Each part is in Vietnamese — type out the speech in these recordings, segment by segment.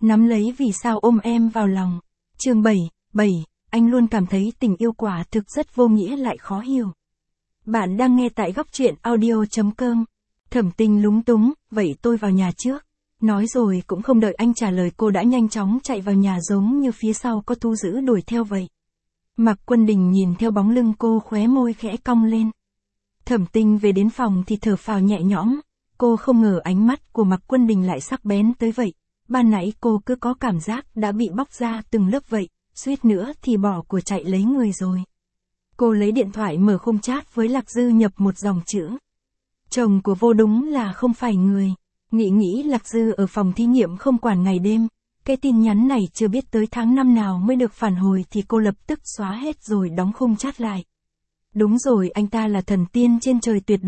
Nắm lấy vì sao ôm em vào lòng. Chương 7, anh luôn cảm thấy tình yêu quả thực rất vô nghĩa lại khó hiểu. Bạn đang nghe tại góc truyện audio.com. Thẩm Tinh lúng túng, vậy tôi vào nhà trước. Nói rồi cũng không đợi anh trả lời, cô đã nhanh chóng chạy vào nhà giống như phía sau có thú dữ đuổi theo vậy. Mạc Quân Đình nhìn theo bóng lưng cô, khóe môi khẽ cong lên. Thẩm Tinh về đến phòng thì thở phào nhẹ nhõm, cô không ngờ ánh mắt của Mạc Quân Đình lại sắc bén tới vậy. Ban nãy cô cứ có cảm giác đã bị bóc ra từng lớp vậy, suýt nữa thì bỏ của chạy lấy người rồi. Cô lấy điện thoại mở khung chat với Lạc Dư, nhập một dòng chữ. Chồng của vô đúng là không phải người. Nghĩ Lạc Dư ở phòng thí nghiệm không quản ngày đêm. Cái tin nhắn này chưa biết tới tháng năm nào mới được phản hồi thì cô lập tức xóa hết rồi đóng khung chat lại. Đúng rồi, anh ta là thần tiên trên trời, tuyệt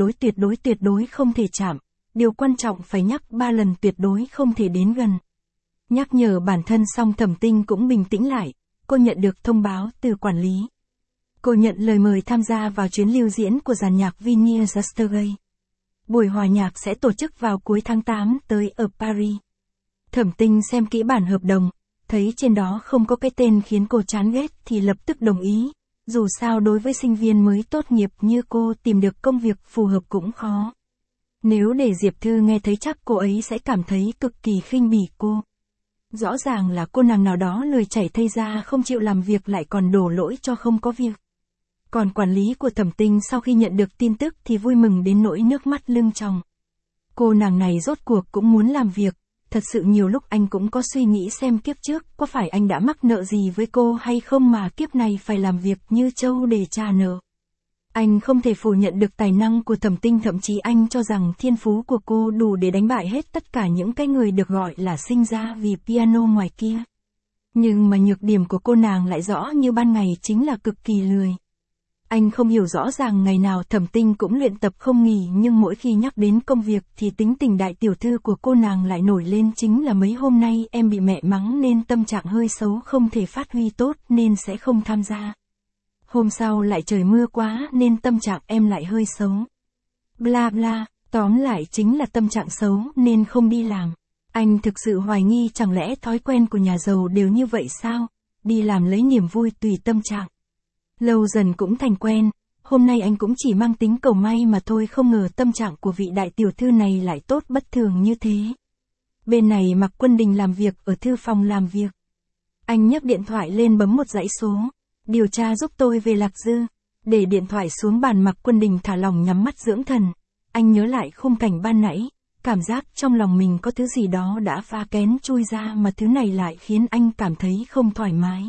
đối không thể chạm. Điều quan trọng phải nhắc 3 lần, tuyệt đối không thể đến gần. Nhắc nhở bản thân xong, Thẩm Tinh cũng bình tĩnh lại. Cô nhận được thông báo từ quản lý. Cô nhận lời mời tham gia vào chuyến lưu diễn của dàn nhạc Vinyl Yesterday. Buổi hòa nhạc sẽ tổ chức vào cuối tháng 8 tới ở Paris. Thẩm Tinh xem kỹ bản hợp đồng, thấy trên đó không có cái tên khiến cô chán ghét thì lập tức đồng ý. Dù sao đối với sinh viên mới tốt nghiệp như cô, tìm được công việc phù hợp cũng khó. Nếu để Diệp Thư nghe thấy chắc cô ấy sẽ cảm thấy cực kỳ khinh bỉ cô. Rõ ràng là cô nàng nào đó lười chảy thây ra, không chịu làm việc lại còn đổ lỗi cho không có việc. Còn quản lý của Thẩm Tinh sau khi nhận được tin tức thì vui mừng đến nỗi nước mắt lưng tròng. Cô nàng này rốt cuộc cũng muốn làm việc. Thật sự nhiều lúc anh cũng có suy nghĩ xem kiếp trước có phải anh đã mắc nợ gì với cô hay không mà kiếp này phải làm việc như trâu để trả nợ. Anh không thể phủ nhận được tài năng của Thẩm Tinh, thậm chí anh cho rằng thiên phú của cô đủ để đánh bại hết tất cả những cái người được gọi là sinh ra vì piano ngoài kia. Nhưng mà nhược điểm của cô nàng lại rõ như ban ngày, chính là cực kỳ lười. Anh không hiểu rõ ràng ngày nào Thẩm Tinh cũng luyện tập không nghỉ, nhưng mỗi khi nhắc đến công việc thì tính tình đại tiểu thư của cô nàng lại nổi lên, chính là mấy hôm nay em bị mẹ mắng nên tâm trạng hơi xấu, không thể phát huy tốt nên sẽ không tham gia. Hôm sau lại trời mưa quá nên tâm trạng em lại hơi xấu. Bla bla, tóm lại chính là tâm trạng xấu nên không đi làm. Anh thực sự hoài nghi chẳng lẽ thói quen của nhà giàu đều như vậy sao? Đi làm lấy niềm vui tùy tâm trạng. Lâu dần cũng thành quen, hôm nay anh cũng chỉ mang tính cầu may mà thôi, không ngờ tâm trạng của vị đại tiểu thư này lại tốt bất thường như thế. Bên này Mạc Quân Đình làm việc ở thư phòng làm việc. Anh nhấc điện thoại lên bấm một dãy số. Điều tra giúp tôi về Lạc Dư. Để điện thoại xuống bàn, Mạc Quân Đình thả lỏng nhắm mắt dưỡng thần. Anh nhớ lại khung cảnh ban nãy, cảm giác trong lòng mình có thứ gì đó đã phá kén chui ra, mà thứ này lại khiến anh cảm thấy không thoải mái.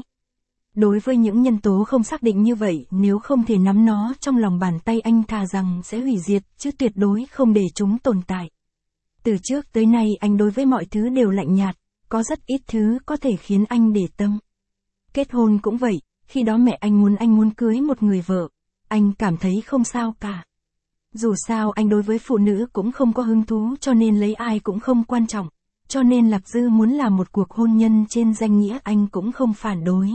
Đối với những nhân tố không xác định như vậy, nếu không thể nắm nó trong lòng bàn tay, anh thà rằng sẽ hủy diệt, chứ tuyệt đối không để chúng tồn tại. Từ trước tới nay anh đối với mọi thứ đều lạnh nhạt, có rất ít thứ có thể khiến anh để tâm. Kết hôn cũng vậy, khi đó mẹ anh muốn cưới một người vợ, anh cảm thấy không sao cả. Dù sao anh đối với phụ nữ cũng không có hứng thú, cho nên lấy ai cũng không quan trọng. Cho nên Lạc Dư muốn làm một cuộc hôn nhân trên danh nghĩa, anh cũng không phản đối.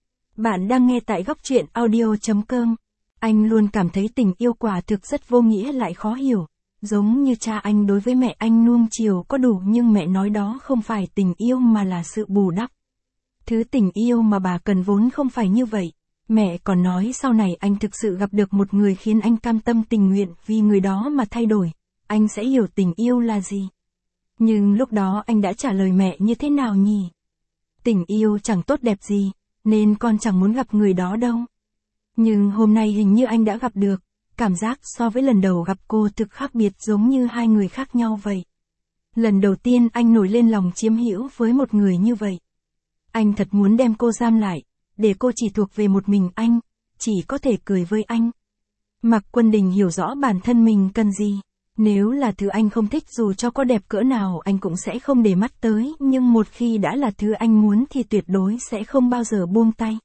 Bạn đang nghe tại góc truyện audio.com. Anh luôn cảm thấy tình yêu quả thực rất vô nghĩa lại khó hiểu. Giống như cha anh đối với mẹ anh nuông chiều có đủ, nhưng mẹ nói đó không phải tình yêu mà là sự bù đắp. Thứ tình yêu mà bà cần vốn không phải như vậy. Mẹ còn nói sau này anh thực sự gặp được một người khiến anh cam tâm tình nguyện vì người đó mà thay đổi, anh sẽ hiểu tình yêu là gì. Nhưng lúc đó anh đã trả lời mẹ như thế nào nhỉ? Tình yêu chẳng tốt đẹp gì, nên con chẳng muốn gặp người đó đâu. Nhưng hôm nay hình như anh đã gặp được, cảm giác so với lần đầu gặp cô thực khác biệt, giống như hai người khác nhau vậy. Lần đầu tiên anh nổi lên lòng chiếm hữu với một người như vậy. Anh thật muốn đem cô giam lại, để cô chỉ thuộc về một mình anh, chỉ có thể cười với anh. Mạc Quân Đình hiểu rõ bản thân mình cần gì. Nếu là thứ anh không thích, dù cho có đẹp cỡ nào anh cũng sẽ không để mắt tới, nhưng một khi đã là thứ anh muốn thì tuyệt đối sẽ không bao giờ buông tay.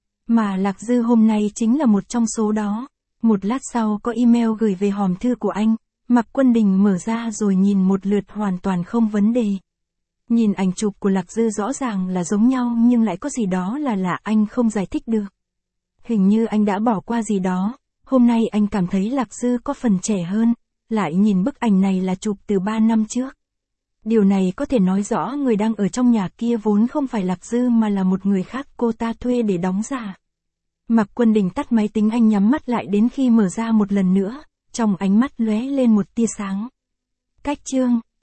Mà Lạc Dư hôm nay chính là một trong số đó. Một lát sau có email gửi về hòm thư của anh, Mạc Quân Đình mở ra rồi nhìn một lượt hoàn toàn không vấn đề. Nhìn ảnh chụp của Lạc Dư rõ ràng là giống nhau, nhưng lại có gì đó là lạ, anh không giải thích được. Hình như anh đã bỏ qua gì đó. Hôm nay anh cảm thấy Lạc Dư có phần trẻ hơn. Lại nhìn bức ảnh này là chụp từ 3 năm trước. Điều này có thể nói rõ người đang ở trong nhà kia vốn không phải Lạc Dư mà là một người khác cô ta thuê để đóng giả. Mạc Quân Đình tắt máy tính, anh nhắm mắt lại đến khi mở ra một lần nữa, trong ánh mắt lóe lên một tia sáng. Cách chương